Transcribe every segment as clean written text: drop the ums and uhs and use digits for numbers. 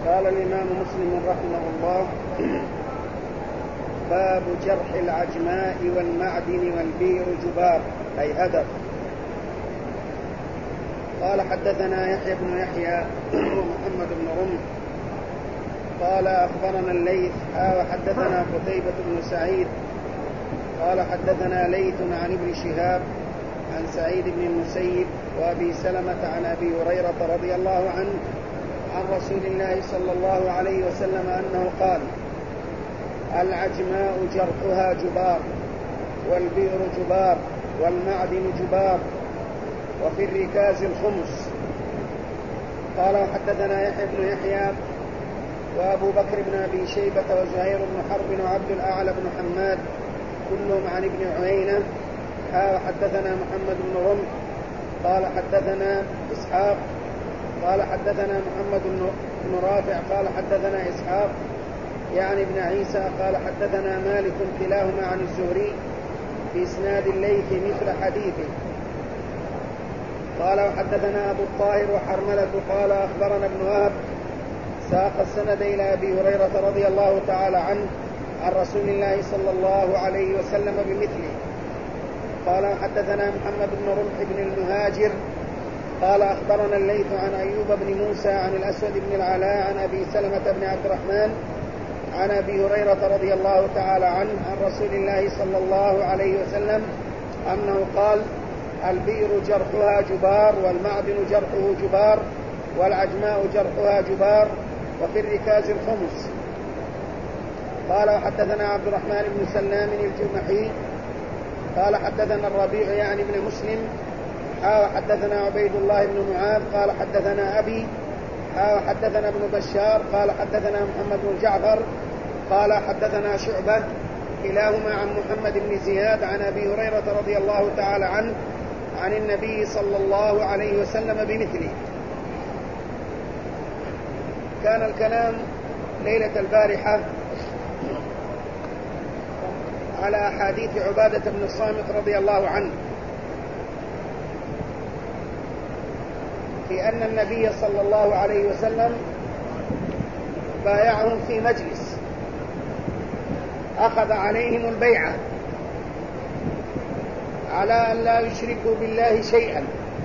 قال الإمام مسلم رحمه الله: باب جرح العجماء والمعدن والبير جبار أي هدر. قال: حدثنا يحيى بن يحيى ومحمد بن رمح قال: أخبرنا الليث وحدثنا قتيبة بن سعيد قال: حدثنا ليث عن ابن شهاب عن سعيد بن المسيب وأبي سلمة عن أبي هريرة رضي الله عنه عن رسول الله صلى الله عليه وسلم أنه قال: العجماء جرحها جبار، والبئر جبار، والمعدن جبار، وفي الركاز الخمس. قال: وحدثنا يحيى بن يحيى وأبو بكر بن أبي شيبة وزهير بن حرب وعبد الأعلى بن حماد كلهم عن ابن عيينة. وحدثنا محمد بن رمح قال: حدثنا إسحاق قال: حدثنا محمد بن رافع قال: حدثنا إسحاق يعني ابن عيسى قال: حدثنا مالك كلاهما عن الزهري في إسناد الليث مثل حديثه. قال: وحدثنا أبو الطاهر وحرملة قال: أخبرنا ابن وهب ساق السند إلى أبي هريرة رضي الله تعالى عنه عن رسول الله صلى الله عليه وسلم بمثله. قال: حدثنا محمد بن رمح بن المهاجر قال: أخبرنا الليث عن أيوب بن موسى عن الأسود بن العلاء عن أبي سلمة بن عبد الرحمن عن أبي هريرة رضي الله تعالى عنه عن رسول الله صلى الله عليه وسلم أنه قال: البئر جرحها جبار، والمعدن جرحه جبار، والعجماء جرحها جبار، وفي الركاز الخمس. قال: وحدثنا عبد الرحمن بن سلام الجمحي قال: حدثنا الربيع يعني بن مسلم وحدثنا عبيد الله بن معاذ قال: حدثنا أبي وحدثنا ابن بشار قال: حدثنا محمد بن جعفر قال: حدثنا شعبة كلاهما عن محمد بن زياد عن أبي هريرة رضي الله تعالى عنه عن النبي صلى الله عليه وسلم بمثله. كان الكلام ليلة البارحة على أحاديث عبادة بن الصامت رضي الله عنه في أن النبي صلى الله عليه وسلم بايعهم في مجلس أخذ عليهم البيعة على أن لا يشركوا بالله شيئا،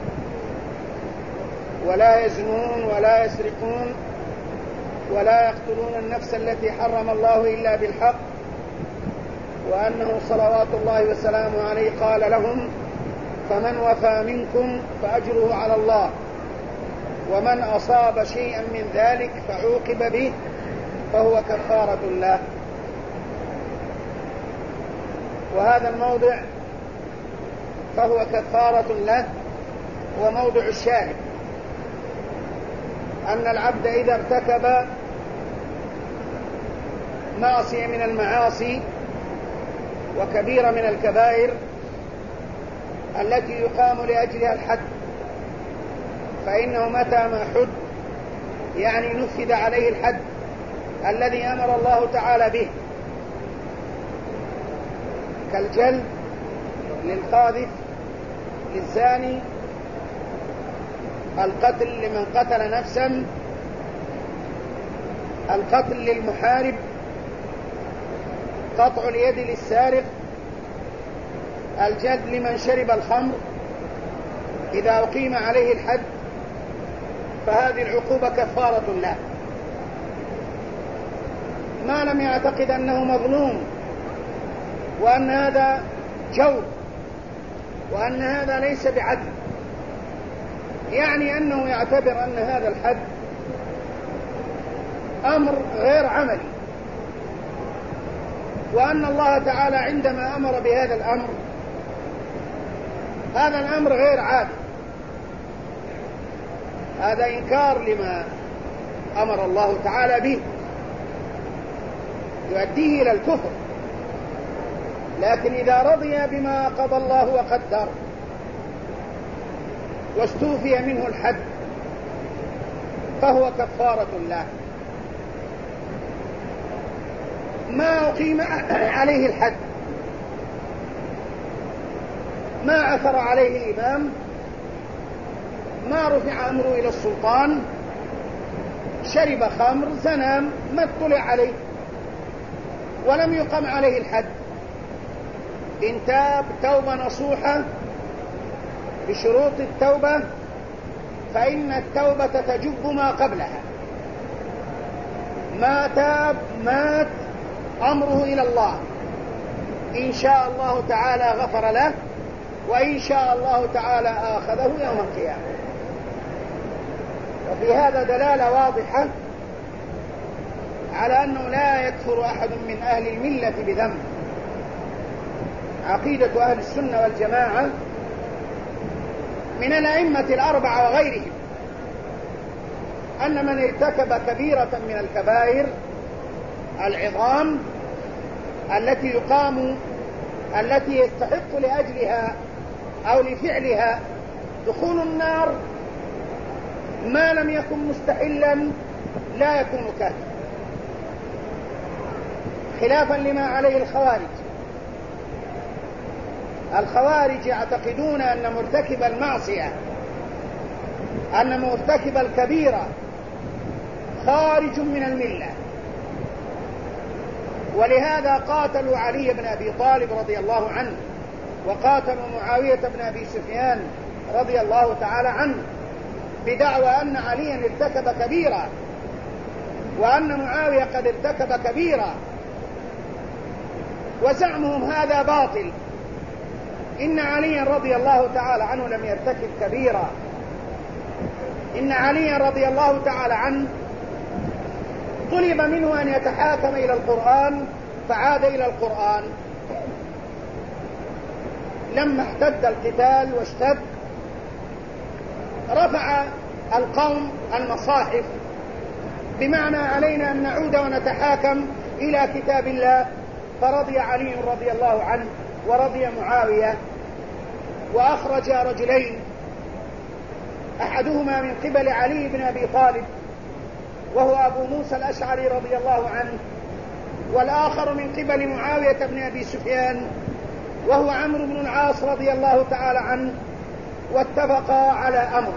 ولا يزنون ولا يسرقون ولا يقتلون النفس التي حرم الله إلا بالحق، وأنه صلوات الله وسلامه عليه قال لهم: فمن وفى منكم فأجره على الله، ومن أصاب شيئا من ذلك فعوقب به فهو كفارة له. وهذا الموضع فهو كفارة له وموضع الشاهد أن العبد إذا ارتكب معصية من المعاصي وكبيرة من الكبائر التي يقام لأجلها الحد، فإنه متى ما حد يعني نفذ عليه الحد الذي أمر الله تعالى به، كالجلد للقاذف، للزاني، القتل لمن قتل نفسا، القتل للمحارب، قطع اليد للسارق، الجلد لمن شرب الخمر. إذا أقيم عليه الحد فهذه العقوبة كفارة له، ما لم يعتقد أنه مظلوم وأن هذا جور وأن هذا ليس بعدل، يعني أنه يعتبر أن هذا الحد أمر غير عملي، وأن الله تعالى عندما أمر بهذا الأمر هذا الأمر غير عادل، هذا إنكار لما أمر الله تعالى به يؤديه إلى الكفر. لكن إذا رضي بما قضى الله وقدر واستوفي منه الحد فهو كفارة له. ما أقيم عليه الحد، ما عثر عليه الإمام، ما رفع أمره إلى السلطان، شرب خمر زنى ما اطلع عليه ولم يقم عليه الحد، إن تاب توبة نصوحة بشروط التوبة فإن التوبة تجب ما قبلها. ما تاب مات أمره إلى الله، إن شاء الله تعالى غفر له، وإن شاء الله تعالى آخذه يوم القيامة. وفي هذا دلالة واضحة على أنه لا يكفر أحد من أهل الملة بذنب. عقيدة أهل السنة والجماعة من الأئمة الأربعة وغيرهم أن من ارتكب كبيرة من الكبائر العظام التي يستحق لأجلها أو لفعلها دخول النار ما لم يكن مستحلا لا يكون كافرا، خلافا لما عليه الخوارج. الخوارج يعتقدون أن مرتكب المعصية، أن مرتكب الكبيرة خارج من الملة، ولهذا قاتلوا علي بن أبي طالب رضي الله عنه، وقاتلوا معاوية بن أبي سفيان رضي الله تعالى عنه، بدعوى أن عليا ارتكب كبيرة وأن معاوية قد ارتكب كبيرة، وزعمهم هذا باطل. إن عليا رضي الله تعالى عنه لم يرتكب كبيرة، إن عليا رضي الله تعالى عنه طلب منه أن يتحاكم إلى القرآن فعاد إلى القرآن. لما احتد القتال واشتد رفع القوم المصاحف، بمعنى علينا أن نعود ونتحاكم إلى كتاب الله، فرضي علي رضي الله عنه ورضي معاوية، وأخرج رجلين، أحدهما من قبل علي بن أبي طالب وهو أبو موسى الأشعري رضي الله عنه، والآخر من قبل معاوية بن أبي سفيان وهو عمرو بن العاص رضي الله تعالى عنه، واتفقا على أمر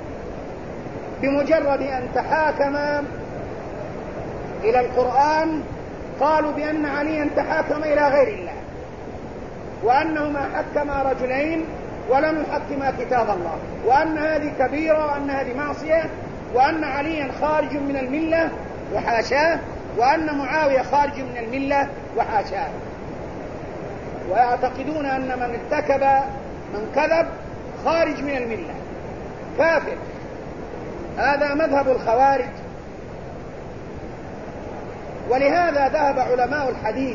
بمجرد أن تحاكما إلى القرآن قالوا بأن عليا تحاكم إلى غير الله، وأنهما حكما رجلين ولم يحكما كتاب الله، وأن هذه كبيرة وأن هذه معصية، وأن عليا خارج من الملة وحاشاه، وأن معاوية خارج من الملة وحاشاه. ويعتقدون أن من كذب خارج من الملة كافر. هذا مذهب الخوارج. ولهذا ذهب علماء الحديث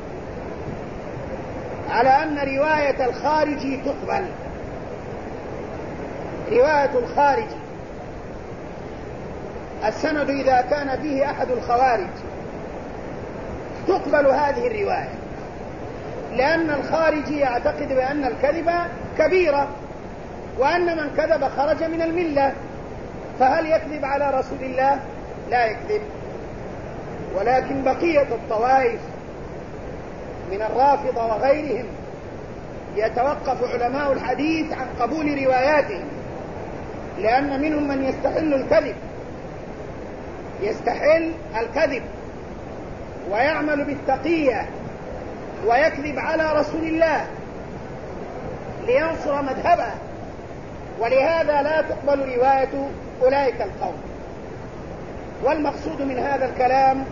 على أن رواية الخارجي تقبل. رواية الخارجي السند إذا كان فيه أحد الخوارج تقبل هذه الرواية، لأن الخارجي يعتقد بأن الكذب كبيرة، وأن من كذب خرج من الملة، فهل يكذب على رسول الله؟ لا يكذب. ولكن بقية الطوائف من الرافضة وغيرهم يتوقف علماء الحديث عن قبول رواياتهم، لأن منهم من يستحل الكذب ويعمل بالتقية ويكذب على رسول الله لينصر مذهبه، ولهذا لا تقبل رواية أولئك القوم. والمقصود من هذا الكلام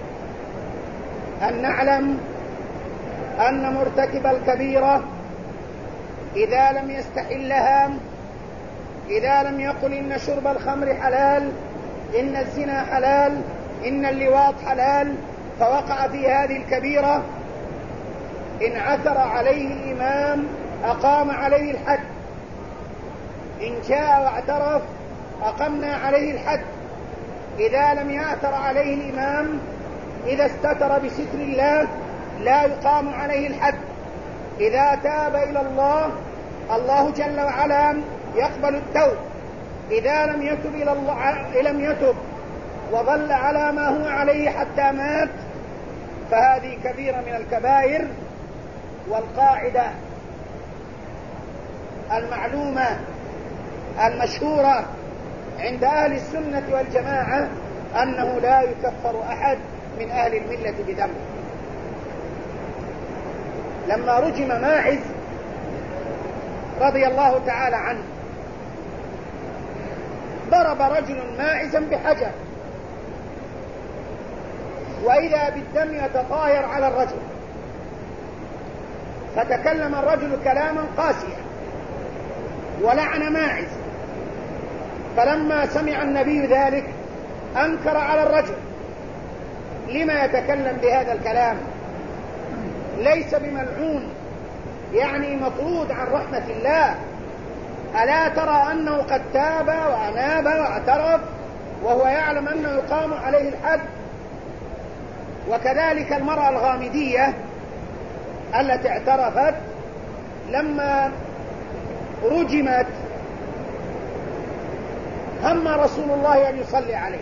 أن نعلم أن مرتكب الكبيرة إذا لم يستحلها، إذا لم يقل إن شرب الخمر حلال، إن الزنا حلال، إن اللواط حلال، فوقع في هذه الكبيرة، إن عثر عليه الإمام أقام عليه الحد، إن جاء واعترف أقمنا عليه الحد. إذا لم يعثر عليه الإمام، إذا استتر بستر الله لا يقام عليه الحد. إذا تاب إلى الله، الله جل وعلا يقبل التوب. إذا لم يتب وظل على ما هو عليه حتى مات، فهذه كبيرة من الكبائر. والقاعدة المعلومة المشهورة عند أهل السنة والجماعة أنه لا يكفر أحد من أهل الملة بذنب. لما رجم ماعز رضي الله تعالى عنه ضرب رجل ماعزا بحجر، وإذا بالدم يتطاير على الرجل، فتكلم الرجل كلاما قاسيا ولعن ماعز. فلما سمع النبي ذلك أنكر على الرجل: لما يتكلم بهذا الكلام؟ ليس بملعون، يعني مطرود عن رحمة الله. ألا ترى أنه قد تاب وأناب واعترف وهو يعلم أنه يقام عليه الحد؟ وكذلك المرأة الغامدية التي اعترفت لما رجمت هم رسول الله أن يصلي عليه،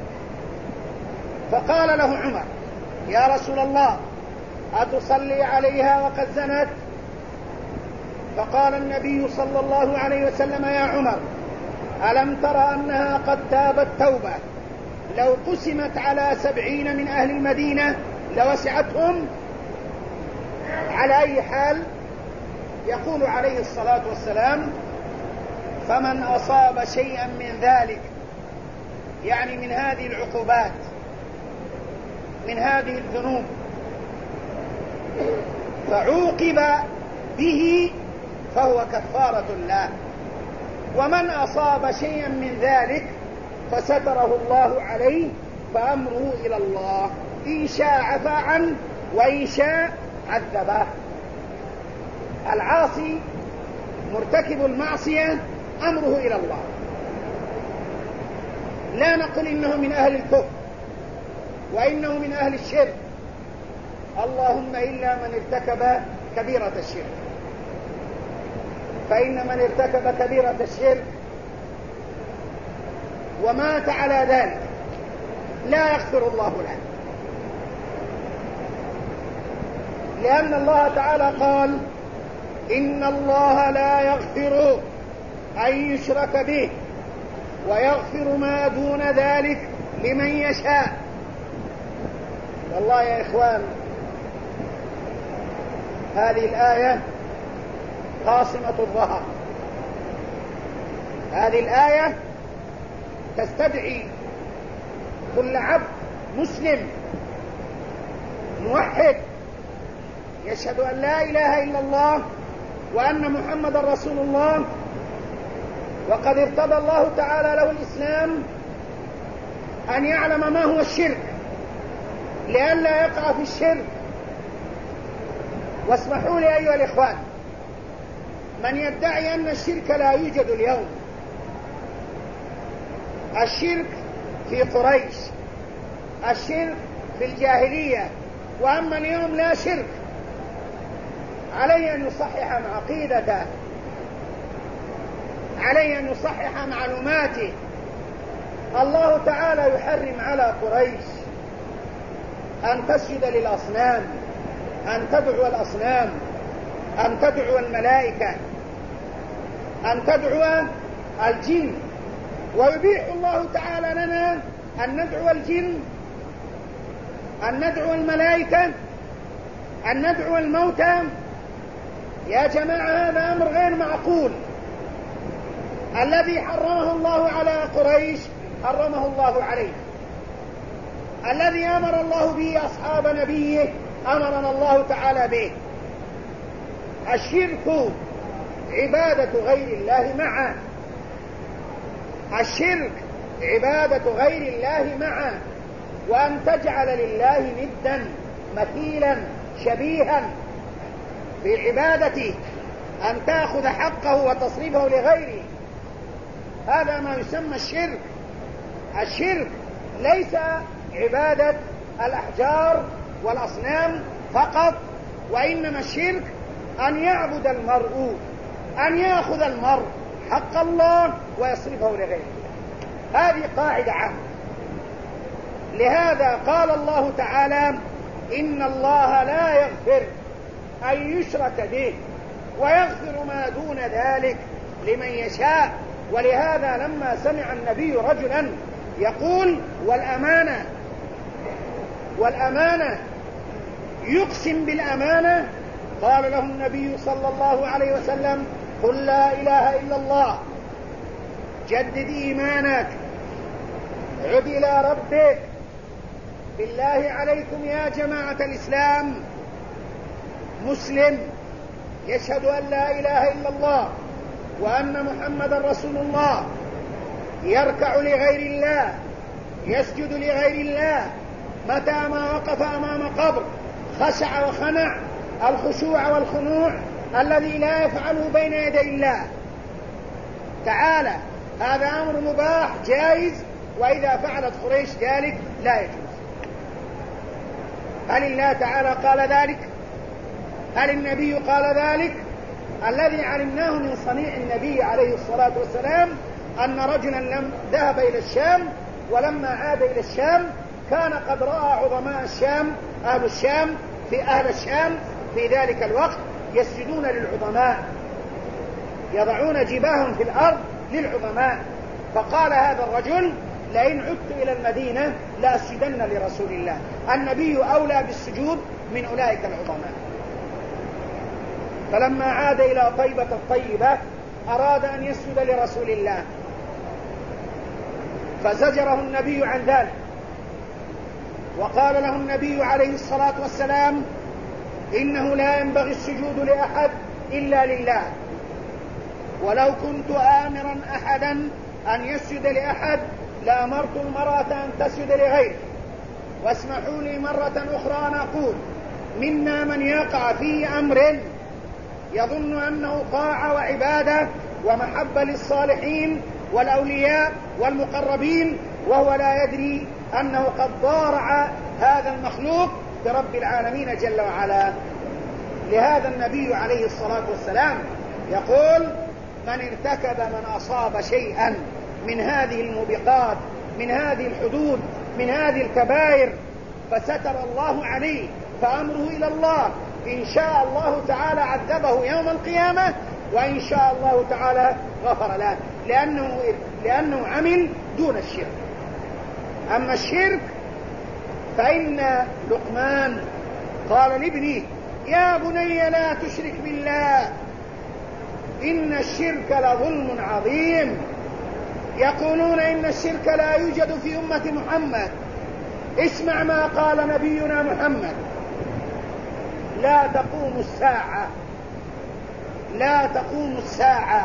فقال له عمر: يا رسول الله أتصلي عليها وقد زنت؟ فقال النبي صلى الله عليه وسلم: يا عمر، ألم تر أنها قد تابت توبة لو قسمت على 70 من أهل المدينة لوسعتهم؟ على أي حال، يقول عليه الصلاة والسلام: فمن أصاب شيئا من ذلك، يعني من هذه العقوبات، من هذه الذنوب، فعوقب به فهو كفارة له. ومن أصاب شيئا من ذلك فستره الله عليه فأمره إلى الله، إن شاء عفا عنه وإن شاء عذبه. العاصي مرتكب المعصية أمره إلى الله، لا نقل إنه من أهل الكفر وإنه من أهل الشرك، اللهم إلا من ارتكب كبيرة الشرك، فإن من ارتكب كبيرة الشرك ومات على ذلك لا يغفر الله له، لأن الله تعالى قال: إن الله لا يغفر أن يشرك به ويغفر ما دون ذلك لمن يشاء. والله يا إخوان، هذه الآية قاصمة الظهر، هذه الآية تستدعي كل عبد مسلم موحد يشهد أن لا إله إلا الله وأن محمد رسول الله، وقد ارتضى الله تعالى له الإسلام، أن يعلم ما هو الشرك لئلا يقع في الشرك. واسمحوا لي أيها الإخوان، من يدعي أن الشرك لا يوجد اليوم، الشرك في قريش، الشرك في الجاهلية، وأما اليوم لا شرك، عليه أن يصحح عقيدته، عليه أن يصحح معلوماته. الله تعالى يحرم على قريش أن تسجد للأصنام، أن تدعو الأصنام، أن تدعو الملائكة، أن تدعو الجن، ويبيح الله تعالى لنا أن ندعو الجن، أن ندعو الملائكة، أن ندعو الموتى. يا جماعة، هذا أمر غير معقول. الذي حرمه الله على قريش حرمه الله عليه، الذي أمر الله به أصحاب نبيه أمرنا الله تعالى به. الشرك عبادة غير الله معه، الشرك عبادة غير الله معه، وأن تجعل لله ندا مثيلا شبيها في عبادته، أن تأخذ حقه وتصرفه لغيره، هذا ما يسمى الشرك. الشرك ليس عبادة الأحجار والأصنام فقط، وإنما الشرك أن يعبد المرء، أن يأخذ المرء حق الله ويصرفه لغيره. هذه قاعدة عامة. لهذا قال الله تعالى: إن الله لا يغفر أن يشرك به ويغفر ما دون ذلك لمن يشاء. ولهذا لما سمع النبي رجلا يقول والأمانة يقسم بالأمانة. قال له النبي صلى الله عليه وسلم: قل لا إله إلا الله، جدد إيمانك، عد إلى ربك. بالله عليكم يا جماعة الإسلام، مسلم يشهد أن لا إله إلا الله وأن محمدا رسول الله، يركع لغير الله، يسجد لغير الله، متى ما وقف أمام قبر خشع وخنع الخشوع والخنوع الذي لا يفعله بين يدي الله تعالى. هذا أمر مباح جائز، وإذا فعلت قريش ذلك لا يجوز. هل الله تعالى قال ذلك؟ هل النبي قال ذلك؟ الذي علمناه من صنيع النبي عليه الصلاة والسلام أن رجلا ذهب إلى الشام، ولما عاد إلى الشام كان قد رأى عظماء الشام أهل الشام في ذلك الوقت يسجدون للعظماء، يضعون جباههم في الأرض للعظماء. فقال هذا الرجل: لئن عدت إلى المدينة لأسجدن لرسول الله. النبي أولى بالسجود من أولئك العظماء. فلما عاد إلى طيبة الطيبة أراد أن يسجد لرسول الله، فزجره النبي عن ذلك، وقال له النبي عليه الصلاة والسلام: إنه لا ينبغي السجود لأحد إلا لله، ولو كنت آمرا أحدا أن يسجد لأحد لأمرت المرأة أن تسجد لغيره. واسمحوا لي مرة أخرى أن أقول: منا من يقع في أمر يظن أنه طاعة وعبادة ومحبة للصالحين والأولياء والمقربين، وهو لا يدري أنه قد ضارع هذا المخلوق برب العالمين جل وعلا. لهذا النبي عليه الصلاة والسلام يقول: من أصاب شيئا من هذه الموبقات، من هذه الحدود، من هذه الكبائر، فستر الله عليه فأمره إلى الله، إن شاء الله تعالى عذبه يوم القيامة، وإن شاء الله تعالى غفر له، لأنه عمل دون الشرك. أما الشرك فإن لقمان قال لابنه: يا بني لا تشرك بالله إن الشرك لظلم عظيم. يقولون إن الشرك لا يوجد في أمة محمد. اسمع ما قال نبينا محمد: لا تقوم الساعة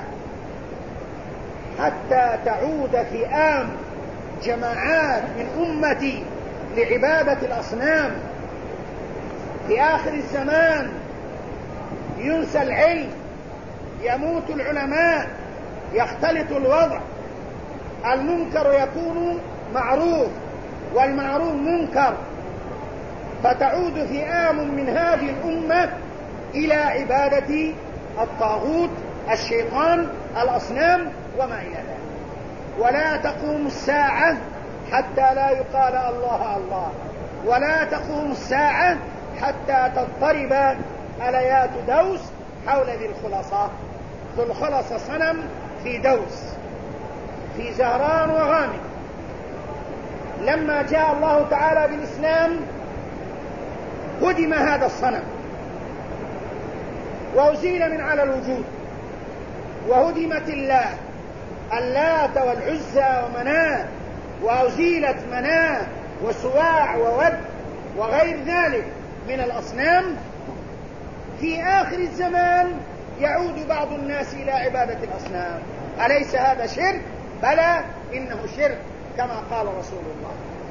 حتى تعود فئام جماعات من أمتي لعبادة الأصنام. في آخر الزمان ينسى العلم، يموت العلماء، يختلط الوضع، المنكر يكون معروف والمعروف منكر، فتعود فئام من هذه الأمة إلى عبادة الطاغوت، الشيطان، الأصنام وما إلى ذلك. ولا تقوم الساعة حتى لا يقال الله الله، ولا تقوم الساعة حتى تضطرب أليات دوس حول ذي الخلصة. ذو الخلصة صنم في دوس في زهران وغامد. لما جاء الله تعالى بالإسلام هدم هذا الصنم وأزيل من على الوجود، وهدمت اللات والعزى ومناة، وأزيلت مناة وسواع وود وغير ذلك من الأصنام. في آخر الزمان يعود بعض الناس إلى عبادة الأصنام. أليس هذا شرك؟ بلى، إنه شرك كما قال رسول الله.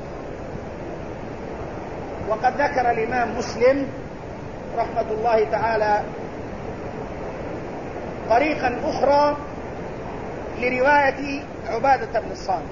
وقد ذكر الإمام مسلم رحمة الله تعالى طريقا أخرى لرواية عبادة بن الصامت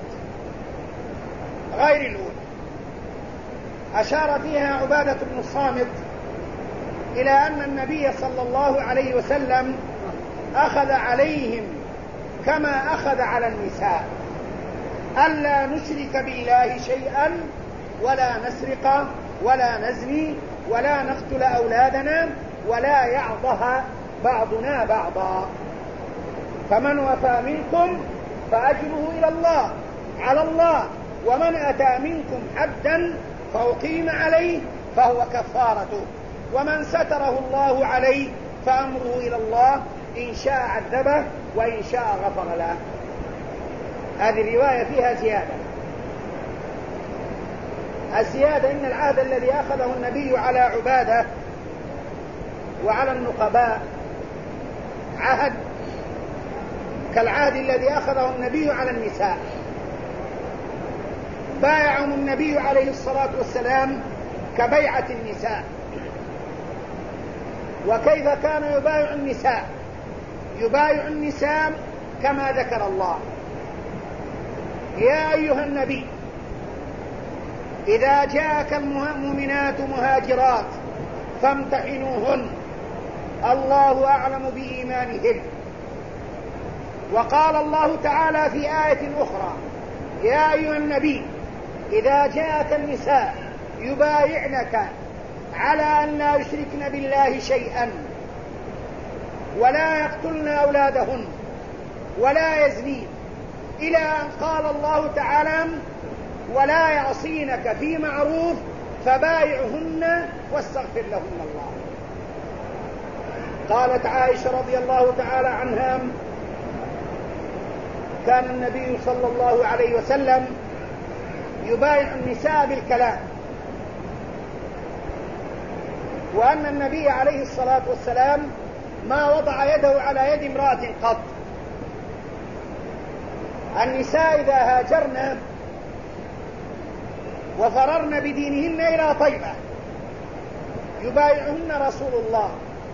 غير الأولى، أشار فيها عبادة بن الصامت إلى أن النبي صلى الله عليه وسلم أخذ عليهم كما أخذ على النساء: ألا نشرك بالله شيئا، ولا نسرق، ولا نزني، ولا نقتل أولادنا، ولا يعضها بعضنا بعضا. فمن وفى منكم فأجره إلى الله، على الله، ومن أتى منكم حدا فأقيم عليه فهو كفارته، ومن ستره الله عليه فأمره إلى الله، إن شاء عذبه وإن شاء غفر له. هذه الرواية فيها زيادة. الزيادة إن العهد الذي أخذه النبي على عبادة وعلى النقباء عهد كالعهد الذي أخذه النبي على النساء. بايعهم النبي عليه الصلاة والسلام كبيعة النساء. وكيف كان يبايع النساء؟ يبايع النساء كما ذكر الله: يا أيها النبي إذا جاءك المؤمنات مهاجرات فامتحنوهن الله أعلم بإيمانهن. وقال الله تعالى في آية أخرى: يا أيها النبي إذا جاءك النساء يبايعنك على أن لا يشركن بالله شيئا ولا يقتلن أولادهن ولا يزنين، إلى أن قال الله تعالى: ولا يعصينك في معروف فبايعهن واستغفر لهن الله. قالت عائشة رضي الله تعالى عنها: كان النبي صلى الله عليه وسلم يبايع النساء بالكلام، وأن النبي عليه الصلاة والسلام ما وضع يده على يد امرأة قط. النساء إذا هاجرن وفررن بدينهن إلى طيبة يبايعهن رسول الله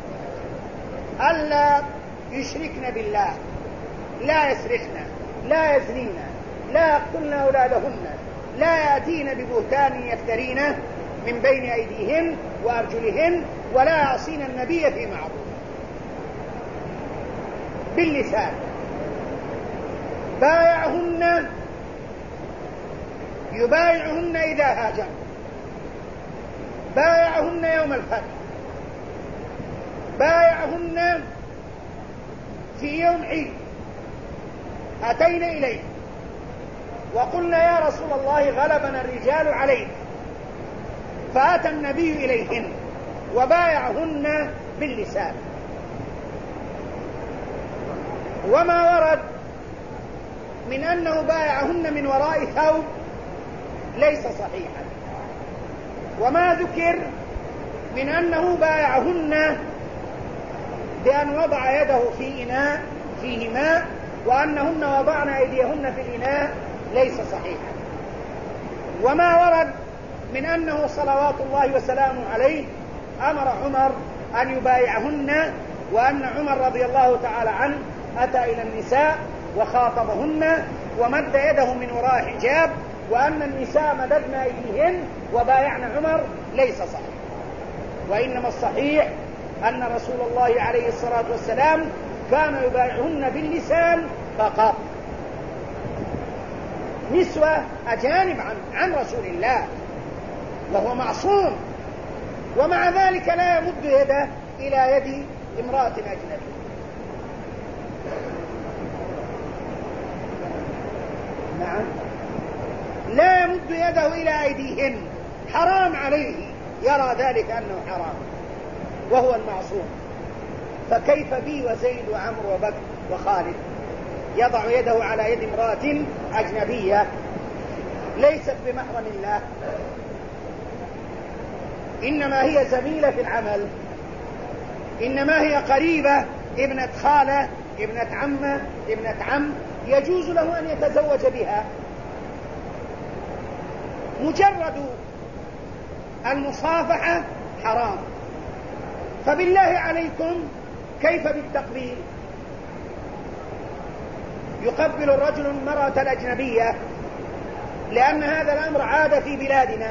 ألا يشركن بالله، لا يسرقن، لا يزنين، لا يقتلن أولادهن، لا يأتين ببهتان يفترينه من بين أيديهن وأرجلهن، ولا يعصين النبي في معروف. باللسان. يبايعهن إذا هاجرن، بايعهن يوم الفتح، بايعهن في يوم عيد أتينا إليه وقلنا: يا رسول الله غلبنا الرجال عليك، فأتى النبي إليهن وبايعهن باللسان. وما ورد من أنه بايعهن من وراء ثوب ليس صحيحا، وما ذكر من أنه بايعهن بأن وضع يده في إناء فيه ماء وأنهن وضعن أيديهن في الإناء ليس صحيحا. وما ورد من أنه صلوات الله وسلامه عليه أمر عمر أن يبايعهن، وأن عمر رضي الله تعالى عنه أتى إلى النساء وخاطبهن ومد يده من وراء حجاب، وأن النساء مددن أيديهن وبايعن عمر ليس صحيح. وإنما الصحيح أن رسول الله عليه الصلاة والسلام كان يبايعهن باللسان فقط. نسوة أجانب عن رسول الله وهو معصوم، ومع ذلك لا يمد يده إلى يد امرأة أجنبية. نعم، لا يمد يده إلى أيديهن، حرام عليه، يرى ذلك أنه حرام وهو المعصوم. فكيف بي وزيد وعمرو وبكر وخالد يضع يده على يد امرأة أجنبية ليست بمحرم الله، إنما هي زميلة في العمل، إنما هي قريبة، ابنة خالة، ابنة عمة، ابنة عم، يجوز له أن يتزوج بها. مجرد المصافحة حرام. فبالله عليكم كيف بالتقبيل؟ يقبل الرجل المرأة الأجنبية، لأن هذا الأمر عاد في بلادنا.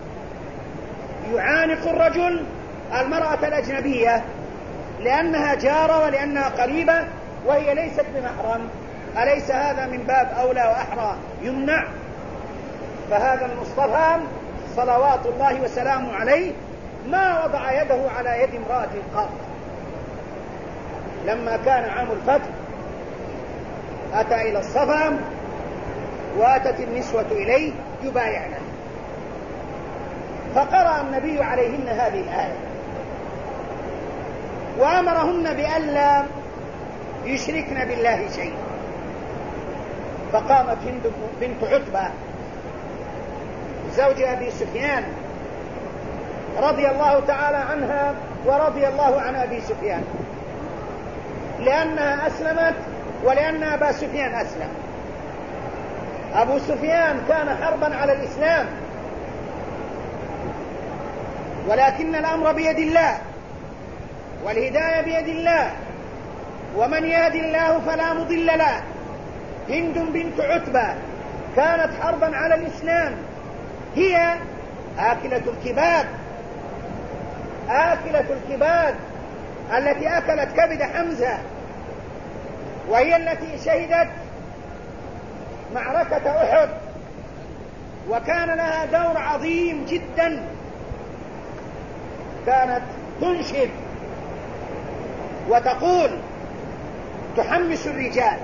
يعانق الرجل المرأة الأجنبية لأنها جارة ولأنها قريبة وهي ليست بمحرم. أليس هذا من باب أولى وأحرى يمنع؟ فهذا المصطفى صلوات الله وسلامه عليه ما وضع يده على يد امرأة قط. لما كان عام الفتح أتى إلى الصفا واتت النسوة إليه يبايعنه، فقرأ النبي عليهن هذه الآية وأمرهن بألا يشركن بالله شيئا. فقامت هند بنت عتبة زوج أبي سفيان رضي الله تعالى عنها ورضي الله عن أبي سفيان، لأنها أسلمت ولأن أبا سفيان أسلم. أبو سفيان كان حربا على الإسلام، ولكن الأمر بيد الله والهداية بيد الله، ومن يهد الله فلا مضل له. هند بنت عتبة كانت حربا على الإسلام، هي آكلة الكباد التي أكلت كبد حمزة، وهي التي شهدت معركة أحد، وكان لها دور عظيم جدا. كانت تنشد وتقول تحمس الرجال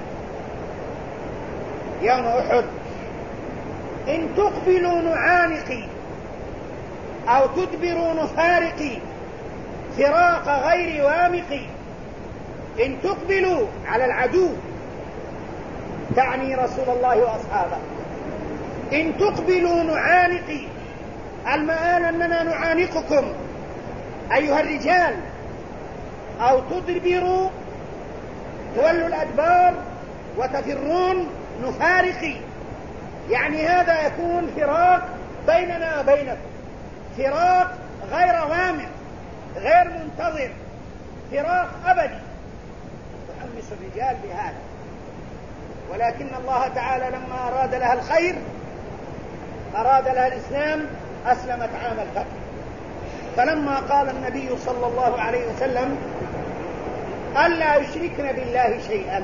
يوم أحد: إن تقبلوا نعانقي أو تدبروا نفارقي فراق غير وامقي. إن تقبلوا على العدو، تعني رسول الله وأصحابه، إن تقبلوا نعانقي، المآن أننا نعانقكم أيها الرجال، أو تدبروا تولوا الأدبار وتفرون نفارقي، يعني هذا يكون فراق بيننا وبينكم، فراق غير وامق غير منتظر، فراق أبدي. تحمس الرجال بهذا، ولكن الله تعالى لما أراد لها الخير، أراد لها الإسلام، أسلمت عام الفتح. فلما قال النبي صلى الله عليه وسلم ألا يشركن بالله شيئا،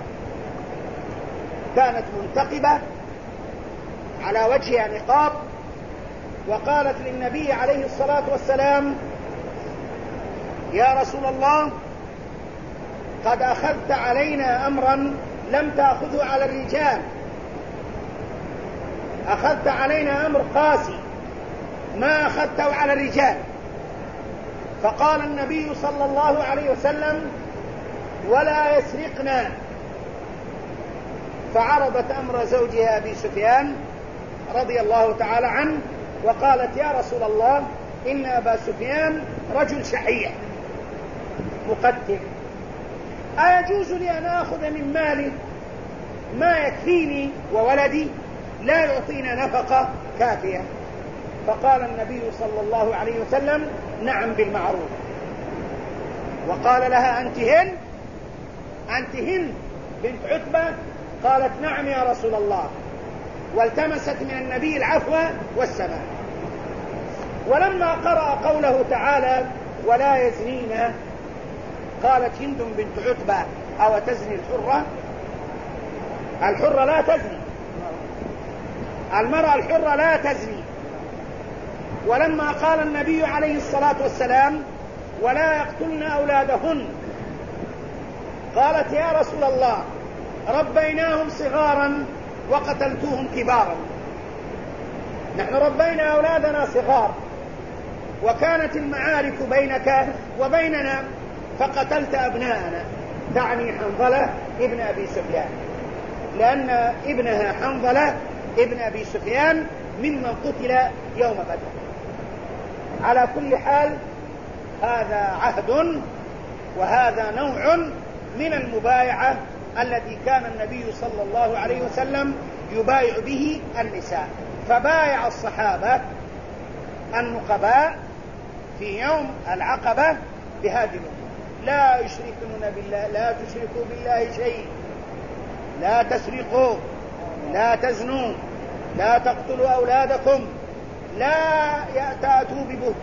كانت منتقبة على وجهها نقاب، وقالت للنبي عليه الصلاة والسلام: يا رسول الله، قد أخذت علينا أمرا لم تأخذه على الرجال، أخذت علينا أمر قاسي ما أخذته على الرجال. فقال النبي صلى الله عليه وسلم: ولا يسرقنا. فعرضت أمر زوجها أبي سفيان رضي الله تعالى عنه، وقالت: يا رسول الله، إن أبا سفيان رجل شحيح مقتل، أيجوز لي أن آخذ من ماله ما يكفيني وولدي، لا يعطينا نفقة كافية؟ فقال النبي صلى الله عليه وسلم: نعم بالمعروف. وقال لها: أنت هند بنت عتبة؟ قالت: نعم يا رسول الله، والتمست من النبي العفو والسماح. ولما قرأ قوله تعالى: ولا يزنين، قالت هند بنت عتبة: أو تزني الحرة؟ الحرة لا تزني، المرأة الحرة لا تزني. ولما قال النبي عليه الصلاة والسلام: ولا يقتلن أولادهن، قالت: يا رسول الله، ربيناهم صغارا وقتلتوهم كبارا. نحن ربينا أولادنا صغار، وكانت المعارك بينك وبيننا فقتلت أبناءنا. تعني حنظلة ابن أبي سفيان، لأن ابنها حنظلة ابن أبي سفيان ممن قتل يوم بدر. على كل حال، هذا عهد وهذا نوع من المبايعة التي كان النبي صلى الله عليه وسلم يبايع به النساء. فبايع الصحابة النقباء في يوم العقبة بهذه الأمور: لا يشركون بالله، لا تشركوا بالله شيء، لا تسرقوا، لا تزنوا، لا تقتلوا أولادكم، لا تأتوا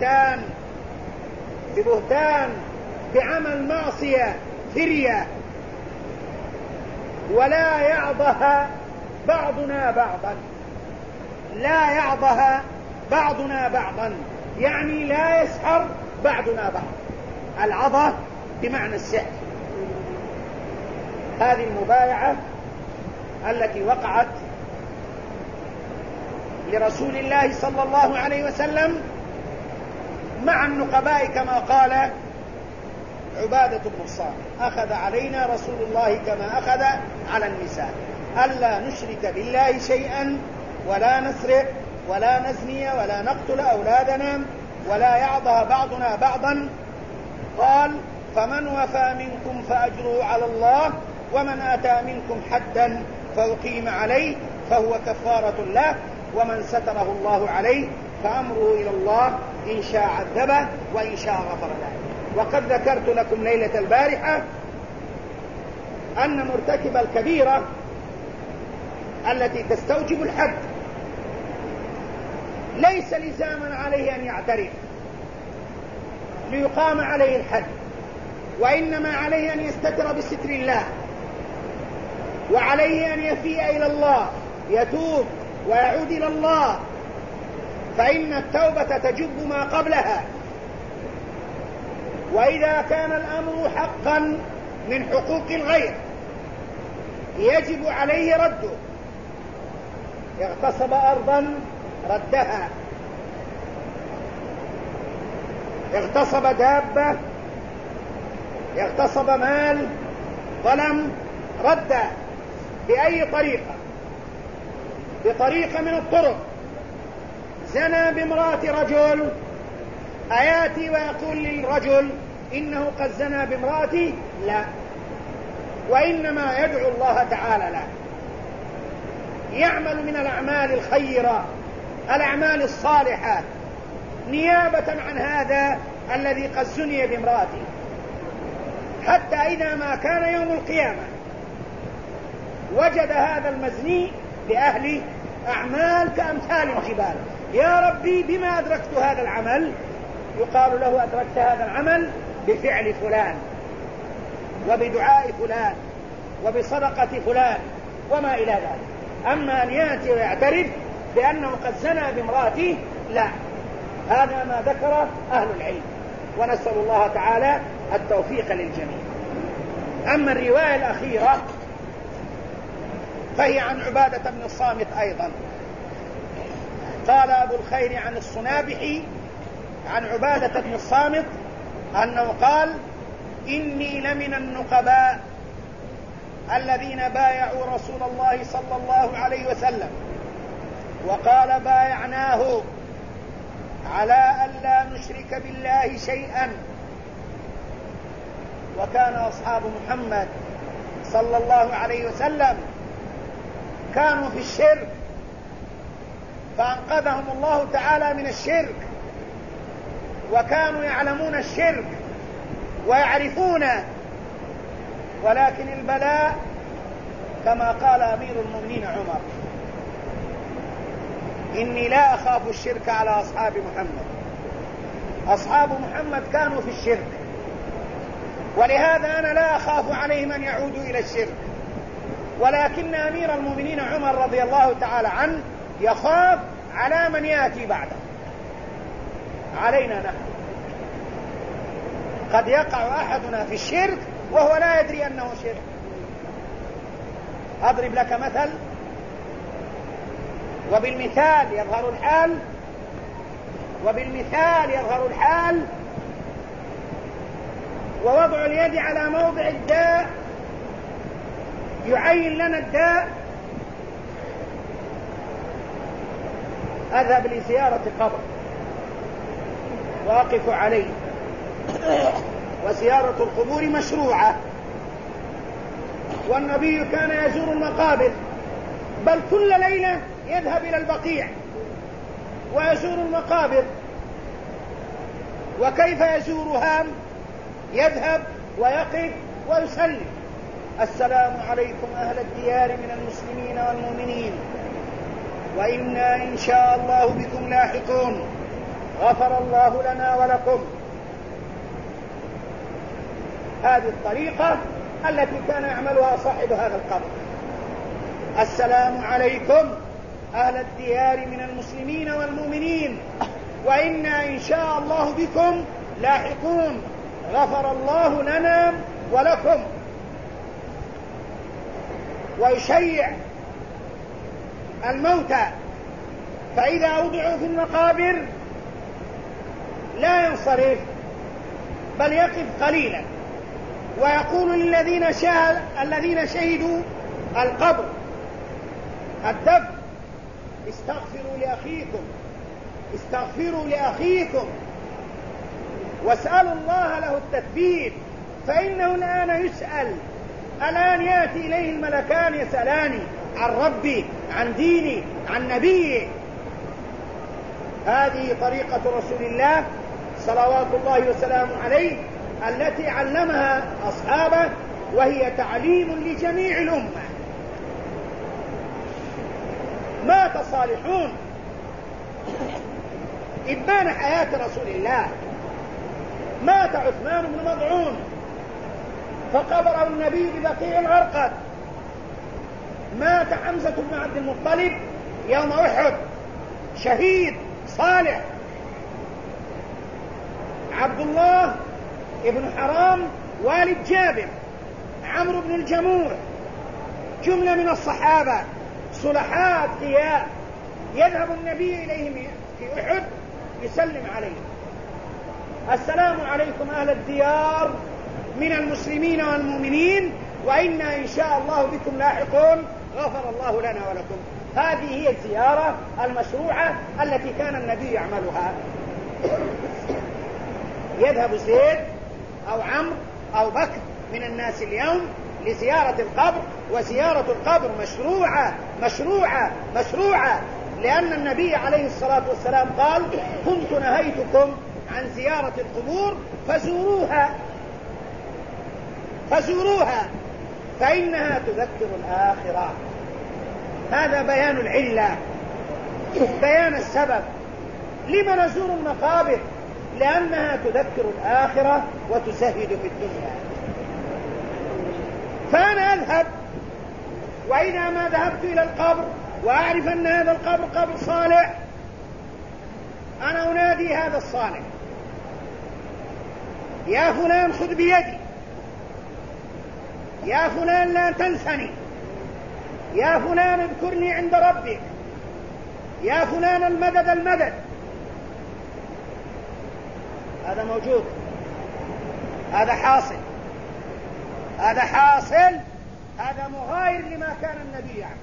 ببهتان بعمل معصية فرية، ولا يعضها بعضنا بعضا، لا يعضها بعضنا بعضا، يعني لا يسحر بعضنا بعض. العضة بمعنى السحر. هذه المبايعة التي وقعت لرسول الله صلى الله عليه وسلم مع النقباء كما قال عبادة بن الصامت: أخذ علينا رسول الله كما أخذ على النساء ألا نشرك بالله شيئا ولا نسرق ولا نزني ولا نقتل أولادنا ولا يعضى بعضنا بعضا. قال: فمن وفى منكم فأجره على الله، ومن أتى منكم حدا فأقيم عليه فهو كفارة له، ومن ستره الله عليه فأمره إلى الله إن شاء عذبه وإن شاء غفر له. وقد ذكرت لكم ليلة البارحة أن مرتكب الكبيرة التي تستوجب الحد ليس لزاما عليه أن يعترف ليقام عليه الحد، وإنما عليه أن يستتر بستر الله، وعليه أن يفيء إلى الله، يتوب ويعود إلى الله، فإن التوبة تجب ما قبلها. وإذا كان الأمر حقا من حقوق الغير يجب عليه رده. اغتصب أرضا ردها، اغتصب دابة، اغتصب مال، ظلم، رد بأي طريقة، بطريقة من الطرق. زنى بامرأة رجل، أياتي ويقول للرجل إنه قد زنى بامرأتي؟ لا، وإنما يدعو الله تعالى له، يعمل من الأعمال الخيرة، الأعمال الصالحة، نيابة عن هذا الذي قد زني بامرأته، حتى إذا ما كان يوم القيامة وجد هذا المزني بأهله أعمال كأمثال الجبال: يا ربي بما أدركت هذا العمل؟ يقال له: أدركت هذا العمل بفعل فلان وبدعاء فلان وبصدقة فلان وما إلى ذلك. أما أن يأتي ويعترف بأنه قد زنى بامرأته، لا، هذا ما ذكر أهل العلم، ونسأل الله تعالى التوفيق للجميع. أما الرواية الأخيرة فهي عن عبادة بن الصامت أيضا. قال أبو الخير عن الصنابحي عن عبادة بن الصامت أنه قال: إني لمن النقباء الذين بايعوا رسول الله صلى الله عليه وسلم، وقال: بايعناه على ألا نشرك بالله شيئا. وكان أصحاب محمد صلى الله عليه وسلم كانوا في الشرك، فأنقذهم الله تعالى من الشرك، وكانوا يعلمون الشرك ويعرفونه، ولكن البلاء كما قال أمير المؤمنين عمر: إني لا أخاف الشرك على أصحاب محمد. أصحاب محمد كانوا في الشرك، ولهذا أنا لا أخاف عليهم أن يعودوا إلى الشرك، ولكن أمير المؤمنين عمر رضي الله تعالى عنه يخاف على من يأتي بعده، علينا نحن. قد يقع أحدنا في الشرك وهو لا يدري أنه شرك. أضرب لك مثل وبالمثال يظهر الحال، وبالمثال يظهر الحال. ووضع اليد على موضع الداء يعين لنا الداء. أذهب لزيارة قبر وأقف عليه، وزيارة القبور مشروعة، والنبي كان يزور المقابر، بل كل ليلة يذهب إلى البقيع ويزور المقابر. وكيف يزورها؟ يذهب ويقف ويسلم: السلام عليكم أهل الديار من المسلمين والمؤمنين، وإنا إن شاء الله بكم لاحقون، غفر الله لنا ولكم. هذه الطريقة التي كان يعملها صاحب هذا القبر: السلام عليكم أهل الديار من المسلمين والمؤمنين، وإنا إن شاء الله بكم لاحقون، غفر الله لنا ولكم. ويشيع الموتى فإذا وضعوا في المقابر لا ينصرف بل يقف قليلا ويقول الذين شهدوا القبر الدفن استغفروا لأخيكم واسألوا الله له التثبيت فإنه الآن يسأل. الآن يأتي إليه الملكان يسألاني عن ربي، عن ديني، عن نبيه. هذه طريقة رسول الله صلوات الله وسلامه عليه التي علمها أصحابه، وهي تعليم لجميع الأمة. مات صالحون إبان حياة رسول الله. مات عثمان بن مضعون فقبره النبي ببقيع الغرقد. مات حمزة بن عبد المطلب يوم أحد شهيد صالح. عبد الله ابن حرام والد جابر، عمرو بن الجموع، جملة من الصحابة صلحاء أتقياء، يذهب النبي إليهم في أحد يسلم عليهم: السلام عليكم أهل الديار من المسلمين والمؤمنين، وإنا إن شاء الله بكم لاحقون، غفر الله لنا ولكم. هذه هي الزيارة المشروعة التي كان النبي يعملها. يذهب زيد أو عمرو أو بكر من الناس اليوم لزيارة القبر، وزيارة القبر مشروعة لأن النبي عليه الصلاة والسلام قال: كنت نهيتكم عن زيارة القبور فزوروها فإنها تذكر الآخرة. هذا بيان العلة، بيان السبب لما نزور المقابر، لأنها تذكر الآخرة وتزهد في الدنيا. فأنا أذهب، وإذا ما ذهبت إلى القبر وأعرف أن هذا القبر قبر صالح، أنا أنادي هذا الصالح: يا فلان خذ بيدي، يا فلان لا تنسني، يا فلان اذكرني عند ربك، يا فلان المدد. هذا موجود، هذا حاصل، هذا مغاير لما كان النبي يعمل.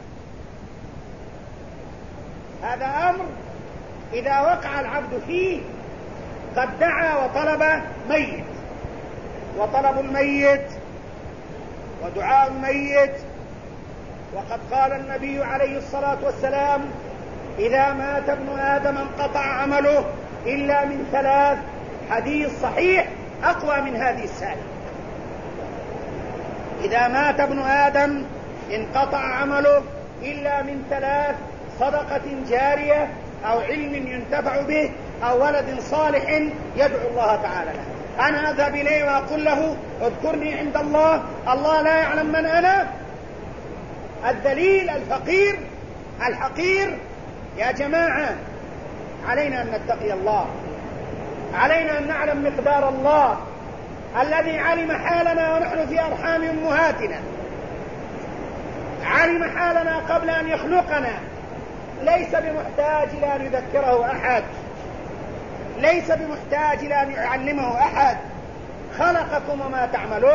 هذا أمر إذا وقع العبد فيه قد دعا وطلب ميت، وطلب الميت ودعاء الميت. وقد قال النبي عليه الصلاة والسلام: إذا مات ابن آدم انقطع عمله إلا من ثلاث. حديث صحيح أقوى من هذه السالة. إذا مات ابن آدم انقطع عمله إلا من ثلاث: صدقة جارية، أو علم ينتفع به، أو ولد صالح يدعو الله تعالى له. أنا أذهب إليه وأقول له: اذكرني عند الله. الله لا يعلم من أنا؟ الدليل الفقير الحقير. يا جماعة، علينا أن نتقي الله، علينا أن نعلم مقدار الله الذي علم حالنا ونحن في أرحام أمهاتنا، علم حالنا قبل أن يخلقنا. ليس بمحتاج إلى أن يذكره أحد، ليس بمحتاج إلى أن يعلمه أحد. خلقكم وما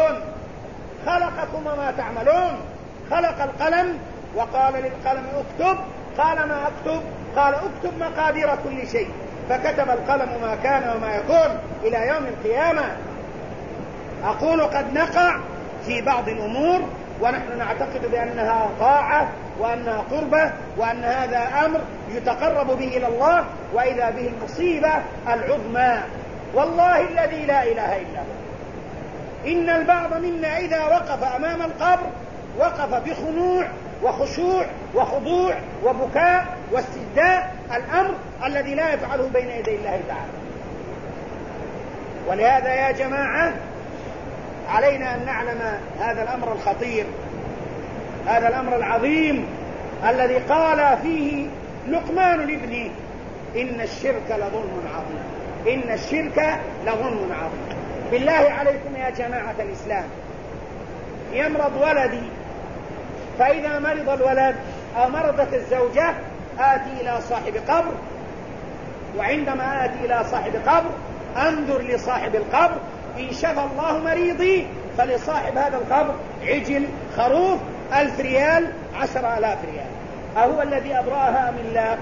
تعملون. خلق القلم وقال للقلم اكتب، قال ما اكتب؟ قال اكتب مقادير كل شيء، فكتب القلم ما كان وما يكون إلى يوم القيامة. أقول قد نقع في بعض الأمور ونحن نعتقد بأنها طاعة وأنها قربة وأن هذا أمر يتقرب به إلى الله، وإذا به المصيبة العظمى. والله الذي لا إله إلا هو، إن البعض منا إذا وقف أمام القبر وقف بخنوع وخشوع وخضوع وبكاء واستجداء، الأمر الذي لا يفعله بين يدي الله تعالى. ولهذا يا جماعة علينا أن نعلم هذا الأمر الخطير، هذا الأمر العظيم الذي قال فيه لقمان لابنه: إن الشرك لظلم عظيم. بالله عليكم يا جماعة الإسلام، يمرض ولدي، فإذا مرض الولد أو مرضت الزوجة آتي إلى صاحب قبر، وعندما آتي إلى صاحب قبر أنظر لصاحب القبر، إن شفى الله مريضي فلصاحب هذا القبر عجل خروف 1000 ريال 10,000 ريال. أهو الذي أبرأها أم الله؟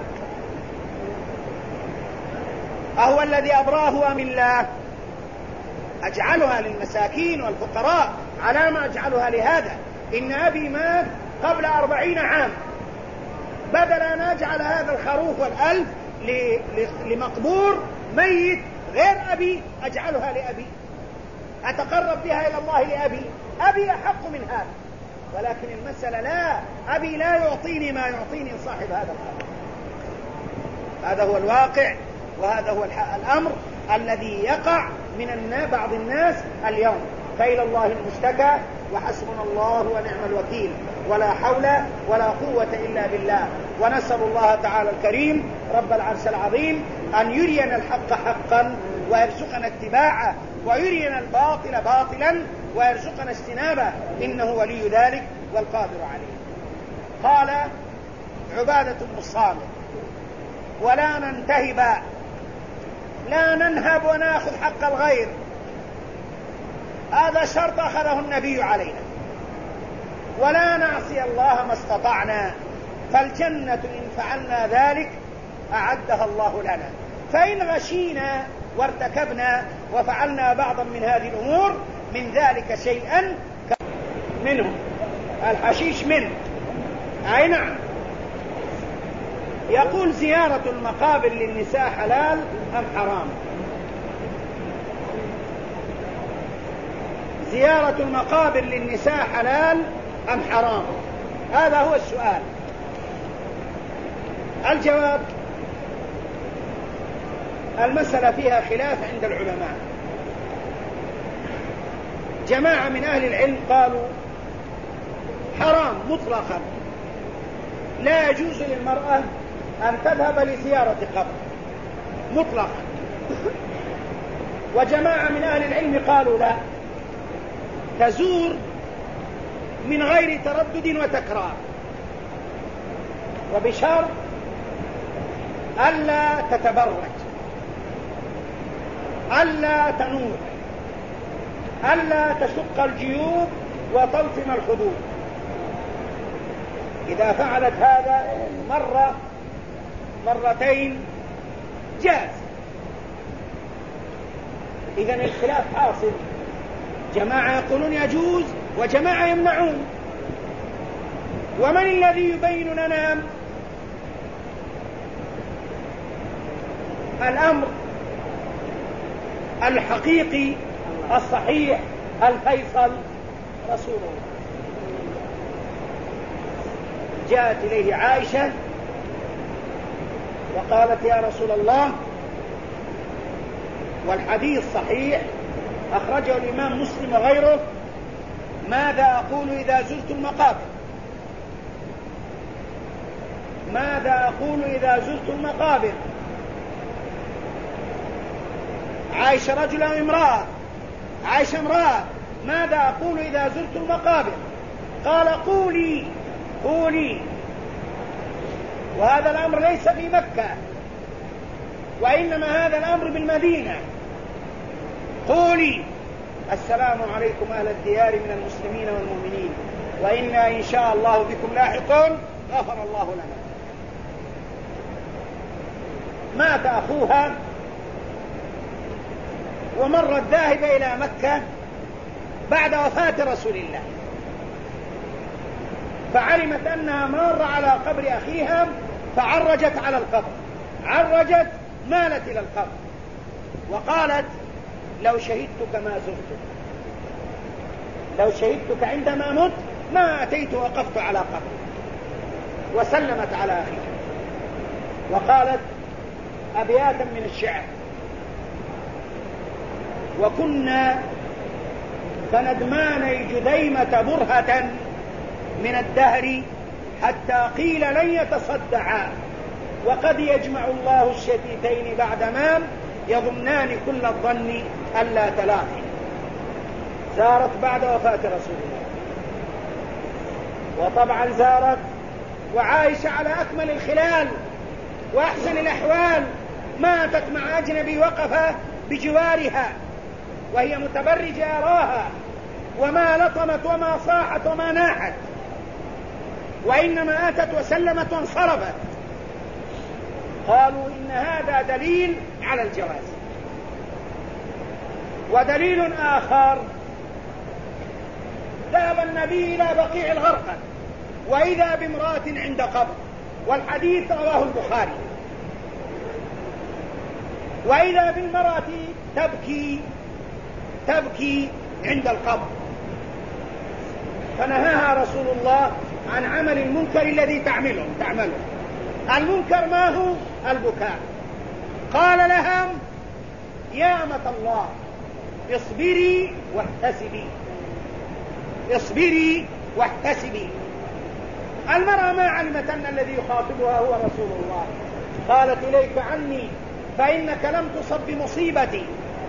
أهو الذي أبراه أم الله؟ أجعلها للمساكين والفقراء، على ما أجعلها لهذا؟ إن أبي مات قبل 40 عام، بدل أن أجعل هذا الخروف 1000 لمقبور ميت غير أبي أجعلها لأبي، أتقرب بها إلى الله لأبي، أبي أحق من هذا. ولكن المسألة لا، أبي لا يعطيني ما يعطيني صاحب هذا الخروف. هذا هو الواقع، وهذا هو الأمر الذي يقع من بعض الناس اليوم. فإلى الله المشتكى، وحسبنا الله ونعم الوكيل، ولا حول ولا قوة إلا بالله. ونسأل الله تعالى الكريم رب العرش العظيم أن يرينا الحق حقا ويرزقنا اتباعه، ويرينا الباطل باطلا ويرزقنا اجتنابه، إنه ولي ذلك والقادر عليه. قال عبادة بن الصامت: ولا ننتهب، لا ننهب وناخذ حق الغير، هذا شرط أخذه النبي علينا. ولا نعصي الله ما استطعنا، فالجنة إن فعلنا ذلك أعدها الله لنا. فإن غشينا وارتكبنا وفعلنا بعضا من هذه الأمور من ذلك شيئا منه الحشيش منه، أي نعم. يقول: زيارة المقابر للنساء حلال أم حرام؟ زيارة المقابر للنساء حلال أم حرام؟ هذا هو السؤال. الجواب: المسألة فيها خلاف عند العلماء. جماعة من أهل العلم قالوا حرام مطلقا، لا يجوز للمرأة أن تذهب لزيارة قبر مطلقا. وجماعة من أهل العلم قالوا لا، تزور من غير تردد وتكرار، وبشرط ألا تتبرج، ألا تنوح، ألا تشق الجيوب وتلطم الخدود. إذا فعلت هذا مرة مرتين جاز. إذن الخلاف حاصل، جماعة يقولون يجوز وجماعة يمنعون. ومن الذي يبين لنا الأمر الحقيقي الصحيح الفيصل؟ رسول الله. جاءت إليه عائشة وقالت: يا رسول الله، والحديث صحيح أخرجه الإمام مسلم وغيره: ماذا أقول إذا زرت المقابر؟ ماذا أقول إذا زرت المقابر؟ عائشة رجل أو امرأة؟ عائشة امرأة. ماذا أقول إذا زرت المقابر؟ قال: قولي قولي. وهذا الأمر ليس في مكة، وإنما هذا الأمر بالمدينة. قولي: السلام عليكم أهل الديار من المسلمين والمؤمنين، وإنا إن شاء الله بكم لاحقون، غفر الله لنا. مات أخوها ومرت ذاهبة إلى مكة بعد وفاة رسول الله، فعلمت أنها مر على قبر أخيها فعرجت على القبر، عرجت، مالت إلى القبر وقالت: لو شهدتك ما زرتك، لو شهدتك عندما مت ما أتيت وقفت على قبر. وسلمت على أخيها وقالت أبياتا من الشعر: وكنا كندمان جذيمة برهة من الدهر حتى قيل لن يتصدعا، وقد يجمع الله الشتيتين بعدما يظنان كل الظن ألا تلاقي. زارت بعد وفاة رسول الله، وطبعا زارت وعايشة على أكمل الخلال، وأحسن الأحوال ماتت مع أجنبي وقف بجوارها وهي متبرجة أراها، وما لطمت وما صاحت وما ناحت، وإنما أتت وسلمت وانصرفت. قالوا إن هذا دليل على الجواز. ودليل آخر، ذهب النبي إلى بقيع الغرقد وإذا بامرأة عند قبر، والحديث رواه البخاري، وإذا بالمرأة تبكي عند القبر، فنهاها رسول الله عن عمل المنكر الذي تعمله. المنكر ما هو؟ البكاء. قال لها: يا أمة الله اصبري واحتسبي. المرأة ما علمت أن الذي يخاطبها هو رسول الله، قالت: إليك عني فإنك لم تصب بمصيبتي.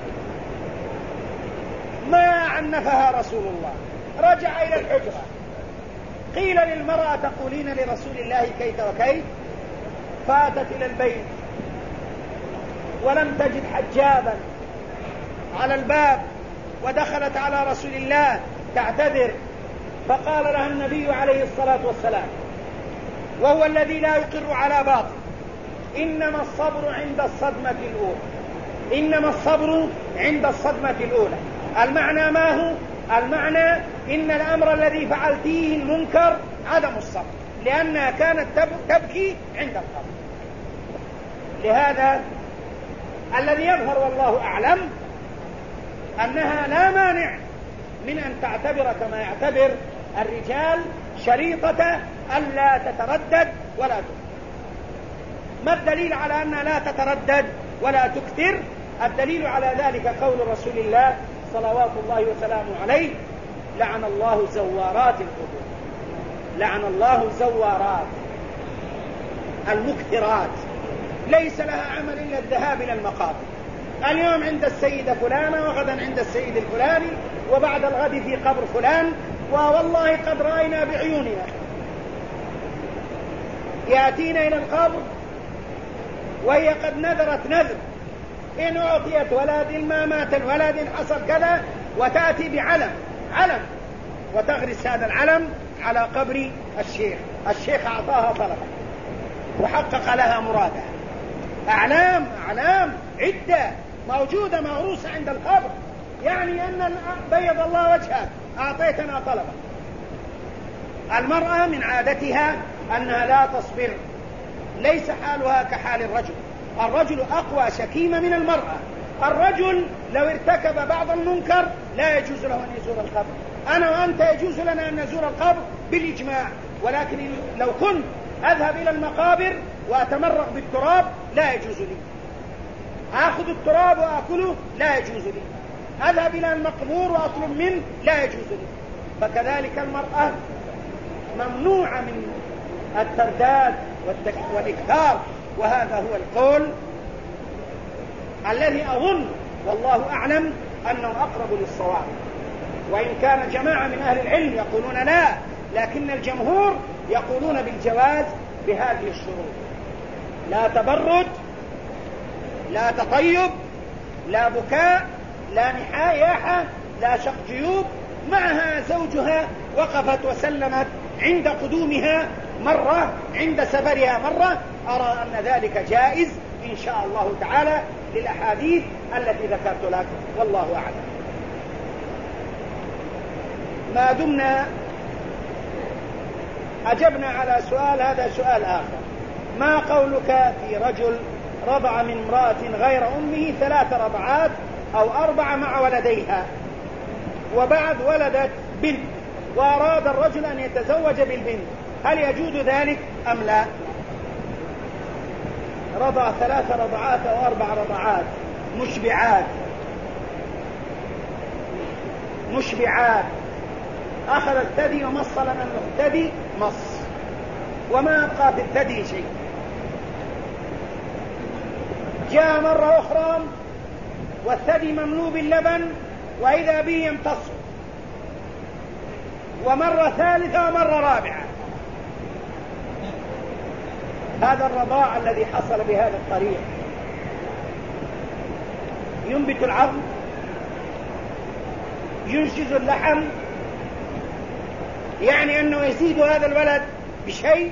ما عنفها رسول الله، رجع إلى الحجرة، قيل للمرأة: تقولين لرسول الله كيت وكيت؟ فاتت إلى البيت ولم تجد حجابا على الباب، ودخلت على رسول الله تعتذر، فقال لها النبي عليه الصلاة والسلام، وهو الذي لا يقر على باطل: إنما الصبر عند الصدمة الأولى. المعنى ما هو؟ المعنى إن الأمر الذي فعلتيه المنكر عدم الصبر، لأنها كانت تبكي عند القبر. لهذا الذي يظهر والله أعلم أنها لا مانع من أن تعتبر كما يعتبر الرجال شريطة ألا تتردد ولا تكثر. ما الدليل على أنها لا تتردد ولا تكثر؟ الدليل على ذلك قول رسول الله صلوات الله وسلامه عليه: لعن الله زوارات القبور. لعن الله زوارات المكثرات، ليس لها عمل إلا الذهاب إلى المقابر. اليوم عند السيدة فلانة، وغدا عند السيد الفلاني، وبعد الغد في قبر فلان، والله قد رأينا بعيوننا يأتينا إلى القبر وهي قد نذرت نذر: إن أعطيت ولد، ما مات الولد، إن حصل كذا، وتأتي بعلم وتغرس هذا العلم على قبر الشيخ أعطاها طلبا وحقق لها مرادها. أعلام عدة موجودة مغروسة عند القبر، يعني أن بيض الله وجهك، أعطيتنا طلبا. المرأة من عادتها أنها لا تصبر، ليس حالها كحال الرجل أقوى شكيمة من المرأة. الرجل لو ارتكب بعض المنكر لا يجوز له أن يزور القبر. أنا وأنت يجوز لنا أن نزور القبر بالإجماع، ولكن لو كنت أذهب إلى المقابر وأتمرغ بالتراب لا يجوز لي، أخذ التراب وأكله لا يجوز لي، أذهب إلى المقبور وأطلب منه لا يجوز لي. فكذلك المرأة ممنوعة من الترداد والإكثار، وهذا هو القول الذي أظن والله أعلم أنه أقرب للصواب، وإن كان جماعة من أهل العلم يقولون لا، لكن الجمهور يقولون بالجواز بهذه الشروط: لا تبرج، لا تطيب، لا بكاء، لا نحاياحة، لا شق جيوب. معها زوجها وقفت وسلمت عند قدومها مرة، عند سفرها مرة. أرى أن ذلك جائز إن شاء الله تعالى للأحاديث التي ذكرت لك، والله أعلم. ما دمنا أجبنا على سؤال، هذا سؤال آخر: ما قولك في رجل رضع من امرأة غير أمه 3 رضعات أو 4 مع ولديها، وبعد ولدت بنت، وأراد الرجل أن يتزوج بالبنت، هل يجوز ذلك أم لا؟ رضع 3 رضعات أو 4 رضعات مشبعات، أخذ الثدي ومص لنا الثدي مص، وما أبقى في الثدي شيء. جاء مرة أخرى والثدي مملوء باللبن وإذا به يمتص، ومرة ثالثة ومرة رابعة. هذا الرضاع الذي حصل بهذا الطريق ينبت العظم، ينشز اللحم، يعني أنه يزيد هذا الولد بشيء؟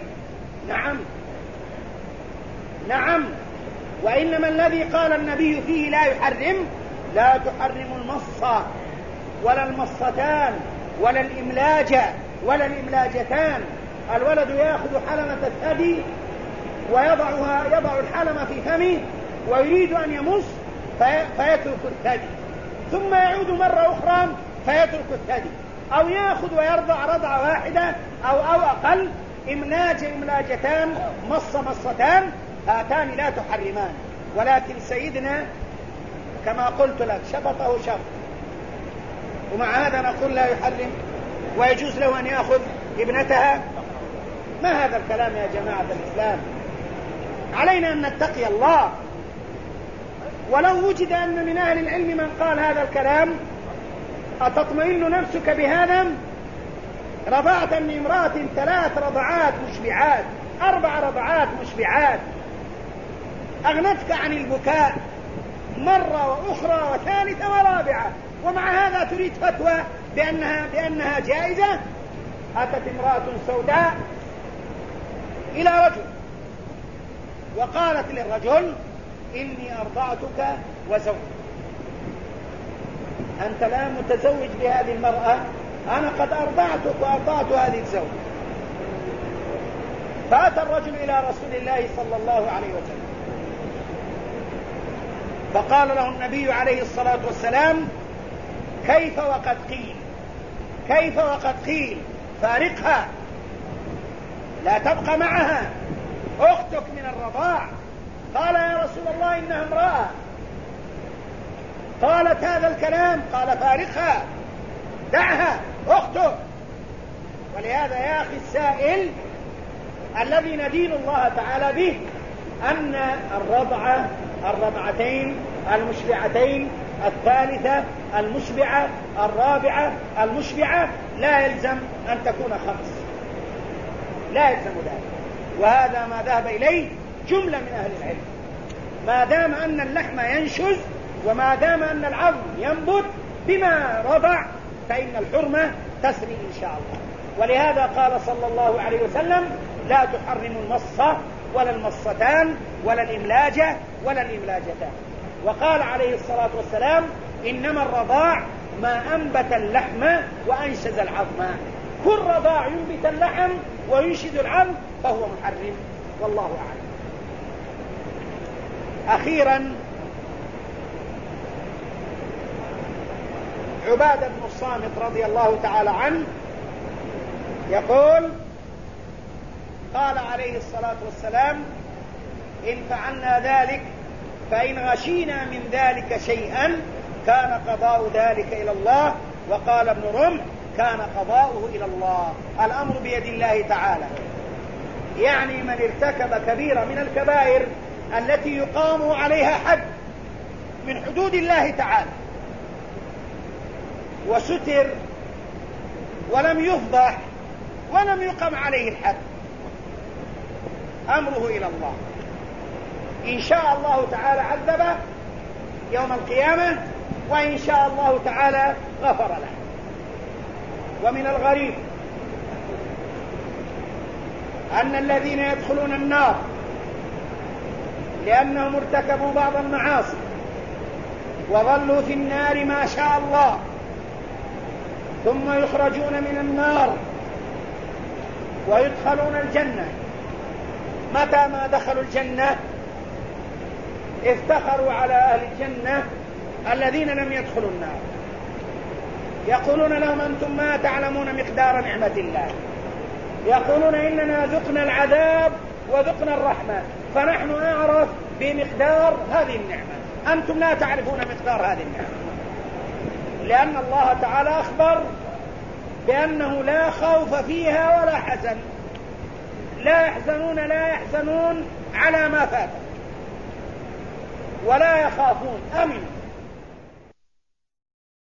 نعم. وإنما الذي قال النبي فيه لا يحرم، لا تحرم المصة ولا المصتان ولا الإملاج ولا الإملاجتان. الولد يأخذ حلمة الثدي ويضع الحلمة في فمه ويريد أن يمص فيترك الثدي، ثم يعود مرة أخرى فيترك الثدي، أو يأخذ ويرضع رضعة واحدة أو أقل، إملاجتان، مصتان، هاتان لا تحرمان. ولكن سيدنا كما قلت لك شفطه شفط، ومع هذا نقول لا يحرم ويجوز له أن يأخذ ابنتها. ما هذا الكلام يا جماعة الإسلام؟ علينا أن نتقي الله. ولو وجد أن من أهل العلم من قال هذا الكلام أتطمئن نفسك بهذا؟ رضعت من امرأة 3 رضعات مشبعات، 4 رضعات مشبعات، أغنتك عن البكاء مرة وأخرى وثالثة ورابعة، ومع هذا تريد فتوى بأنها جائزة؟ أتت امرأة سوداء إلى رجل وقالت للرجل إني أرضعتك وزوجك، أنت لا متزوج بهذه المرأة، أنا قد أرضعتك وأرضعت هذه الزوجة. فأتى الرجل إلى رسول الله صلى الله عليه وسلم فقال له النبي عليه الصلاة والسلام كيف وقد قيل فارقها، لا تبقى معها، أختك من الرضاع. قال يا رسول الله إنها امرأة قالت هذا الكلام، قال فارقها، دعها، أختك. ولهذا يا أخي السائل الذي ندين الله تعالى به أن الرضعتين المشبعتين، الثالثة المشبعة، الرابعة المشبعة، لا يلزم أن تكون 5، لا يلزم ذلك. وهذا ما ذهب إليه جملة من أهل العلم، ما دام أن اللحم ينشز وما دام أن العظم ينبت بما رضع فإن الحرمة تسري إن شاء الله. ولهذا قال صلى الله عليه وسلم لا تحرم المصة ولا المصتان ولا الإملاجة ولا الإملاجتان. وقال عليه الصلاة والسلام إنما الرضاع ما أنبت اللحم وأنشز العظم. كل رضاع ينبت اللحم وينشز العظم فهو محرم، والله أعلم. أخيرا عبادة بن الصامت رضي الله تعالى عنه يقول قال عليه الصلاة والسلام إن فعلنا ذلك فإن غشينا من ذلك شيئا كان قضاء ذلك إلى الله. وقال ابن رمح كان قضاؤه إلى الله. الأمر بيد الله تعالى، يعني من ارتكب كبيرة من الكبائر التي يقام عليها حد من حدود الله تعالى وستر ولم يفضح ولم يقم عليه الحد، أمره إلى الله. إن شاء الله تعالى عذبه يوم القيامة، وإن شاء الله تعالى غفر له. ومن الغريب أن الذين يدخلون النار لأنهم ارتكبوا بعض المعاصي وظلوا في النار ما شاء الله ثم يخرجون من النار ويدخلون الجنة، متى ما دخلوا الجنة افتخروا على أهل الجنة الذين لم يدخلوا النار، يقولون لهم أنتم ما تعلمون مقدار نعمة الله، يقولون إننا ذقنا العذاب وذقنا الرحمة فنحن أعرف بمقدار هذه النعمة، أنتم لا تعرفون مقدار هذه النعمة. لأن الله تعالى أخبر بأنه لا خوف فيها ولا حزن، لا يحزنون على ما فات ولا يخافون، أمنوا